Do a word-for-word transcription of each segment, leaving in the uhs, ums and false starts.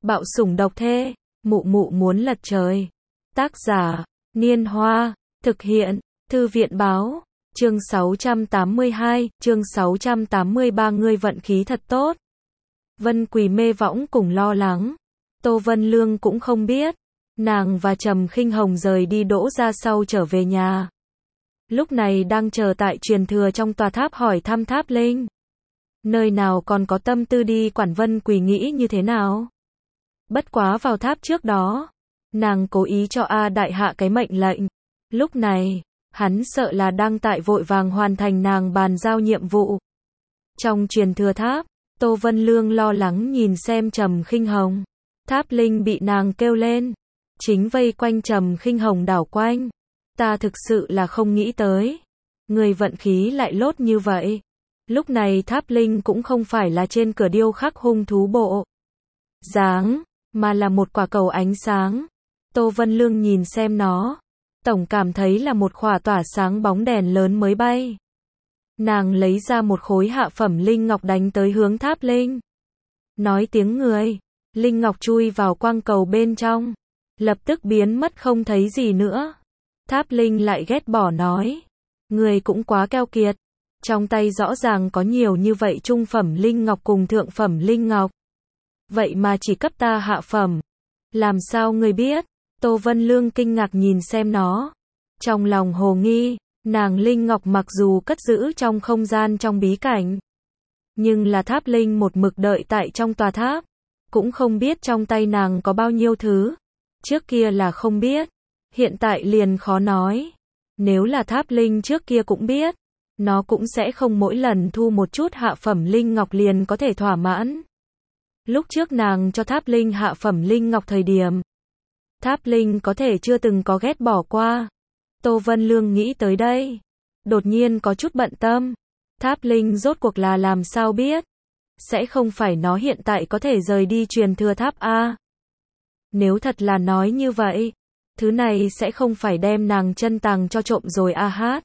Bạo sủng độc thê, mụ mụ muốn lật trời. Tác giả, Niên Hoa, thực hiện, Thư viện Báo, chương sáu trăm tám mươi hai, chương sáu trăm tám mươi ba ngươi vận khí thật tốt. Vân Quỳ mê võng cùng lo lắng. Tô Vân Lương cũng không biết. Nàng và Trầm Khinh Hồng rời đi Đỗ ra sau trở về nhà. Lúc này đang chờ tại truyền thừa trong tòa tháp hỏi thăm Tháp Linh. Nơi nào còn có tâm tư đi quản Vân Quỳ nghĩ như thế nào. Bất quá vào tháp trước đó, nàng cố ý cho A Đại Hạ cái mệnh lệnh. Lúc này, hắn sợ là đang tại vội vàng hoàn thành nàng bàn giao nhiệm vụ. Trong truyền thừa tháp, Tô Vân Lương lo lắng nhìn xem Trầm Khinh Hồng. Tháp Linh bị nàng kêu lên, chính vây quanh Trầm Khinh Hồng đảo quanh. Ta thực sự là không nghĩ tới, người vận khí lại lốt như vậy. Lúc này Tháp Linh cũng không phải là trên cửa điêu khắc hung thú bộ dáng, mà là một quả cầu ánh sáng. Tô Vân Lương nhìn xem nó, tổng cảm thấy là một khỏa tỏa sáng bóng đèn lớn mới bay. Nàng lấy ra một khối hạ phẩm linh ngọc đánh tới hướng Tháp Linh. Nói tiếng người, linh ngọc chui vào quang cầu bên trong, lập tức biến mất không thấy gì nữa. Tháp Linh lại ghét bỏ nói, người cũng quá keo kiệt, trong tay rõ ràng có nhiều như vậy trung phẩm linh ngọc cùng thượng phẩm linh ngọc. Vậy mà chỉ cấp ta hạ phẩm. Làm sao người biết? Tô Vân Lương kinh ngạc nhìn xem nó. Trong lòng hồ nghi, nàng linh ngọc mặc dù cất giữ trong không gian trong bí cảnh, nhưng là Tháp Linh một mực đợi tại trong tòa tháp, cũng không biết trong tay nàng có bao nhiêu thứ. Trước kia là không biết, hiện tại liền khó nói. Nếu là Tháp Linh trước kia cũng biết, nó cũng sẽ không mỗi lần thu một chút hạ phẩm linh ngọc liền có thể thỏa mãn. Lúc trước nàng cho Tháp Linh hạ phẩm linh ngọc thời điểm, Tháp Linh có thể chưa từng có ghét bỏ qua. Tô Vân Lương nghĩ tới đây, đột nhiên có chút bận tâm. Tháp Linh rốt cuộc là làm sao biết? Sẽ không phải nó hiện tại có thể rời đi truyền thừa tháp a? Nếu thật là nói như vậy, thứ này sẽ không phải đem nàng chân tàng cho trộm rồi a hát.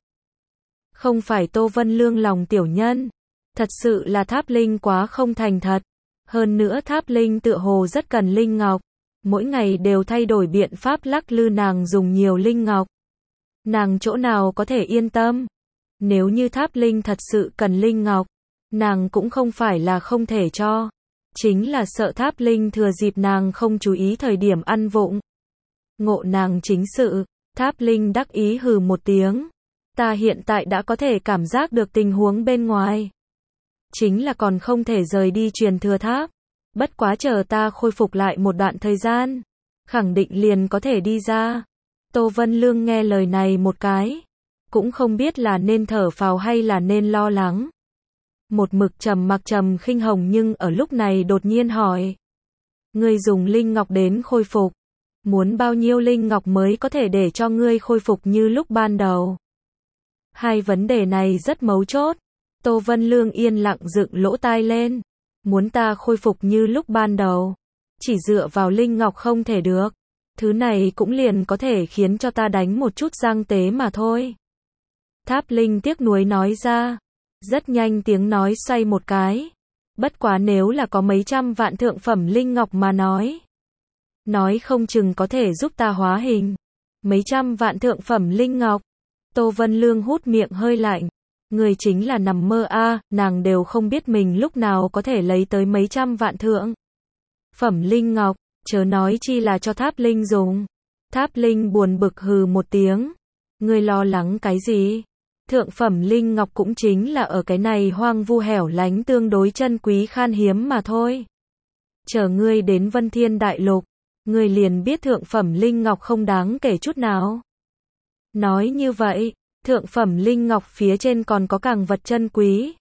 Không phải Tô Vân Lương lòng tiểu nhân, thật sự là Tháp Linh quá không thành thật. Hơn nữa Tháp Linh tựa hồ rất cần linh ngọc, mỗi ngày đều thay đổi biện pháp lắc lư nàng dùng nhiều linh ngọc. Nàng chỗ nào có thể yên tâm? Nếu như Tháp Linh thật sự cần linh ngọc, nàng cũng không phải là không thể cho, chính là sợ Tháp Linh thừa dịp nàng không chú ý thời điểm ăn vụng. Ngộ nàng chính sự. Tháp Linh đắc ý hừ một tiếng. Ta hiện tại đã có thể cảm giác được tình huống bên ngoài, chính là còn không thể rời đi truyền thừa tháp. Bất quá chờ ta khôi phục lại một đoạn thời gian, khẳng định liền có thể đi ra. Tô Vân Lương nghe lời này một cái, cũng không biết là nên thở phào hay là nên lo lắng. Một mực trầm mặc Trầm Khinh Hồng nhưng ở lúc này đột nhiên hỏi, ngươi dùng linh ngọc đến khôi phục, muốn bao nhiêu linh ngọc mới có thể để cho ngươi khôi phục như lúc ban đầu? Hai vấn đề này rất mấu chốt. Tô Vân Lương yên lặng dựng lỗ tai lên. Muốn ta khôi phục như lúc ban đầu, chỉ dựa vào linh ngọc không thể được. Thứ này cũng liền có thể khiến cho ta đánh một chút giang tế mà thôi. Tháp Linh tiếc nuối nói ra. Rất nhanh tiếng nói xoay một cái. Bất quá nếu là có mấy trăm vạn thượng phẩm linh ngọc mà nói, nói không chừng có thể giúp ta hóa hình. Mấy trăm vạn thượng phẩm linh ngọc. Tô Vân Lương hút miệng hơi lạnh. Người chính là nằm mơ a, à, nàng đều không biết mình lúc nào có thể lấy tới mấy trăm vạn thượng phẩm linh ngọc, chớ nói chi là cho Tháp Linh dùng. Tháp Linh buồn bực hừ một tiếng. Ngươi lo lắng cái gì? Thượng phẩm linh ngọc cũng chính là ở cái này hoang vu hẻo lánh tương đối chân quý khan hiếm mà thôi. Chờ ngươi đến Vân Thiên Đại Lục, ngươi liền biết thượng phẩm linh ngọc không đáng kể chút nào. Nói như vậy, thượng phẩm linh ngọc phía trên còn có càng vật chân quý.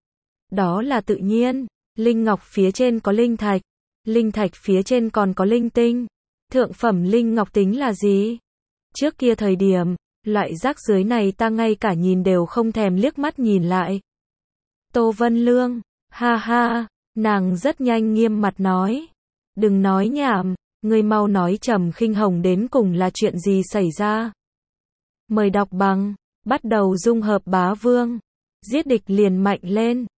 Đó là tự nhiên, linh ngọc phía trên có linh thạch, linh thạch phía trên còn có linh tinh. Thượng phẩm linh ngọc tính là gì? Trước kia thời điểm, loại rác dưới này ta ngay cả nhìn đều không thèm liếc mắt nhìn lại. Tô Vân Lương, ha ha, nàng rất nhanh nghiêm mặt nói. Đừng nói nhảm, ngươi mau nói Trầm Khinh Hồng đến cùng là chuyện gì xảy ra. Mời đọc bằng, bắt đầu dung hợp bá vương, giết địch liền mạnh lên.